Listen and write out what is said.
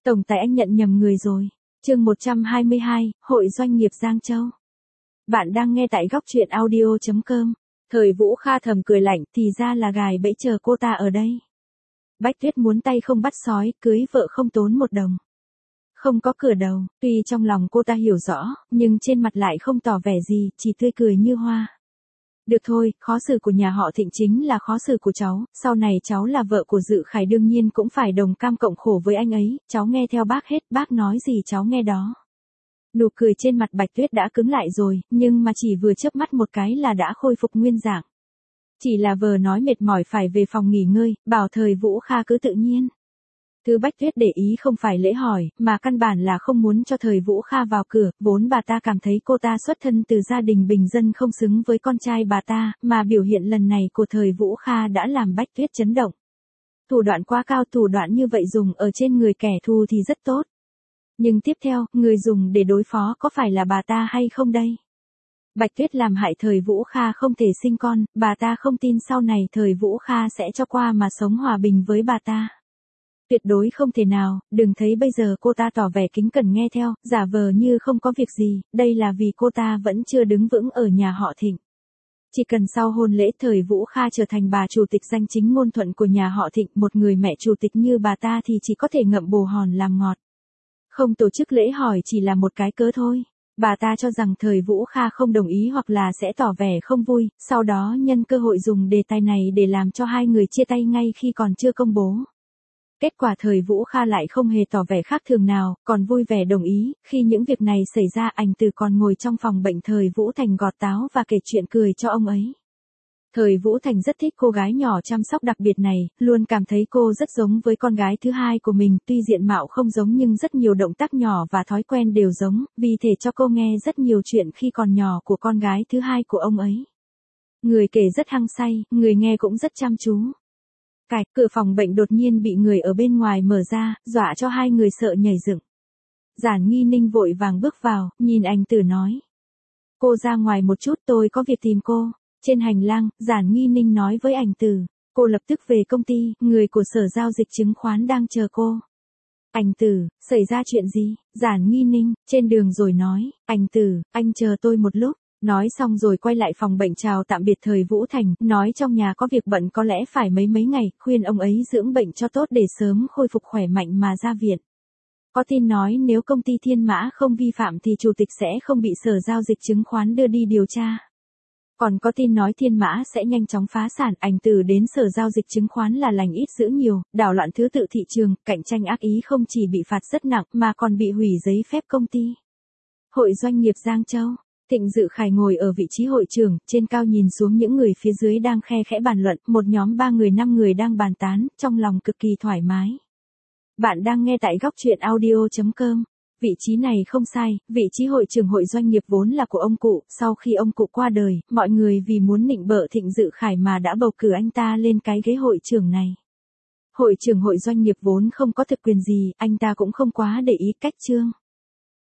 Tổng tài anh nhận nhầm người rồi. Chương 122, Hội Doanh nghiệp Giang Châu. Bạn đang nghe tại góc truyện audio.com. Thời Vũ Kha thầm cười lạnh, thì ra là gài bẫy chờ cô ta ở đây. Bách Tuyết muốn tay không bắt sói, cưới vợ không tốn một đồng. Không có cửa đầu, tuy trong lòng cô ta hiểu rõ, nhưng trên mặt lại không tỏ vẻ gì, chỉ tươi cười như hoa. Được thôi, khó xử của nhà họ Thịnh chính là khó xử của cháu, sau này cháu là vợ của Dự Khải đương nhiên cũng phải đồng cam cộng khổ với anh ấy, cháu nghe theo bác hết, bác nói gì cháu nghe đó. Nụ cười trên mặt Bạch Tuyết đã cứng lại rồi, nhưng mà chỉ vừa chớp mắt một cái là đã khôi phục nguyên dạng. Chỉ là vờ nói mệt mỏi phải về phòng nghỉ ngơi, bảo Thời Vũ Kha cứ tự nhiên. Thứ Bách Tuyết để ý không phải lễ hỏi, mà căn bản là không muốn cho Thời Vũ Kha vào cửa, vốn bà ta cảm thấy cô ta xuất thân từ gia đình bình dân không xứng với con trai bà ta, mà biểu hiện lần này của Thời Vũ Kha đã làm Bách Tuyết chấn động. Thủ đoạn quá cao, thủ đoạn như vậy dùng ở trên người kẻ thù thì rất tốt. Nhưng tiếp theo, người dùng để đối phó có phải là bà ta hay không đây? Bạch Tuyết làm hại Thời Vũ Kha không thể sinh con, bà ta không tin sau này Thời Vũ Kha sẽ cho qua mà sống hòa bình với bà ta. Tuyệt đối không thể nào, đừng thấy bây giờ cô ta tỏ vẻ kính cẩn nghe theo, giả vờ như không có việc gì, đây là vì cô ta vẫn chưa đứng vững ở nhà họ Thịnh. Chỉ cần sau hôn lễ Thời Vũ Kha trở thành bà chủ tịch danh chính ngôn thuận của nhà họ Thịnh, một người mẹ chủ tịch như bà ta thì chỉ có thể ngậm bồ hòn làm ngọt. Không tổ chức lễ hỏi chỉ là một cái cớ thôi. Bà ta cho rằng Thời Vũ Kha không đồng ý hoặc là sẽ tỏ vẻ không vui, sau đó nhân cơ hội dùng đề tài này để làm cho hai người chia tay ngay khi còn chưa công bố. Kết quả Thời Vũ Kha lại không hề tỏ vẻ khác thường nào, còn vui vẻ đồng ý, khi những việc này xảy ra Ảnh Tử còn ngồi trong phòng bệnh Thời Vũ Thành gọt táo và kể chuyện cười cho ông ấy. Thời Vũ Thành rất thích cô gái nhỏ chăm sóc đặc biệt này, luôn cảm thấy cô rất giống với con gái thứ hai của mình, tuy diện mạo không giống nhưng rất nhiều động tác nhỏ và thói quen đều giống, vì thể cho cô nghe rất nhiều chuyện khi còn nhỏ của con gái thứ hai của ông ấy. Người kể rất hăng say, người nghe cũng rất chăm chú. Cửa phòng bệnh đột nhiên bị người ở bên ngoài mở ra, dọa cho hai người sợ nhảy dựng. Giản Nghi Ninh vội vàng bước vào, nhìn Ảnh Tử nói. Cô ra ngoài một chút, tôi có việc tìm cô. Trên hành lang, Giản Nghi Ninh nói với Ảnh Tử. Cô lập tức về công ty, người của sở giao dịch chứng khoán đang chờ cô. Ảnh Tử, xảy ra chuyện gì? Giản Nghi Ninh, trên đường rồi nói. Ảnh Tử, anh chờ tôi một lúc. Nói xong rồi quay lại phòng bệnh chào tạm biệt Thời Vũ Thành, nói trong nhà có việc bận có lẽ phải mấy ngày, khuyên ông ấy dưỡng bệnh cho tốt để sớm khôi phục khỏe mạnh mà ra viện. Có tin nói nếu công ty Thiên Mã không vi phạm thì chủ tịch sẽ không bị sở giao dịch chứng khoán đưa đi điều tra. Còn có tin nói Thiên Mã sẽ nhanh chóng phá sản, Ảnh Tử đến sở giao dịch chứng khoán là lành ít dữ nhiều, đảo loạn thứ tự thị trường, cạnh tranh ác ý không chỉ bị phạt rất nặng mà còn bị hủy giấy phép công ty. Hội Doanh nghiệp Giang Châu. Thịnh Dự Khải ngồi ở vị trí hội trưởng, trên cao nhìn xuống những người phía dưới đang khe khẽ bàn luận, một nhóm 3 người 5 người đang bàn tán, trong lòng cực kỳ thoải mái. Bạn đang nghe tại góc truyện audio.com. Vị trí này không sai, vị trí hội trưởng hội doanh nghiệp vốn là của ông cụ, sau khi ông cụ qua đời, mọi người vì muốn nịnh bợ Thịnh Dự Khải mà đã bầu cử anh ta lên cái ghế hội trưởng này. Hội trưởng hội doanh nghiệp vốn không có thực quyền gì, anh ta cũng không quá để ý cách chương.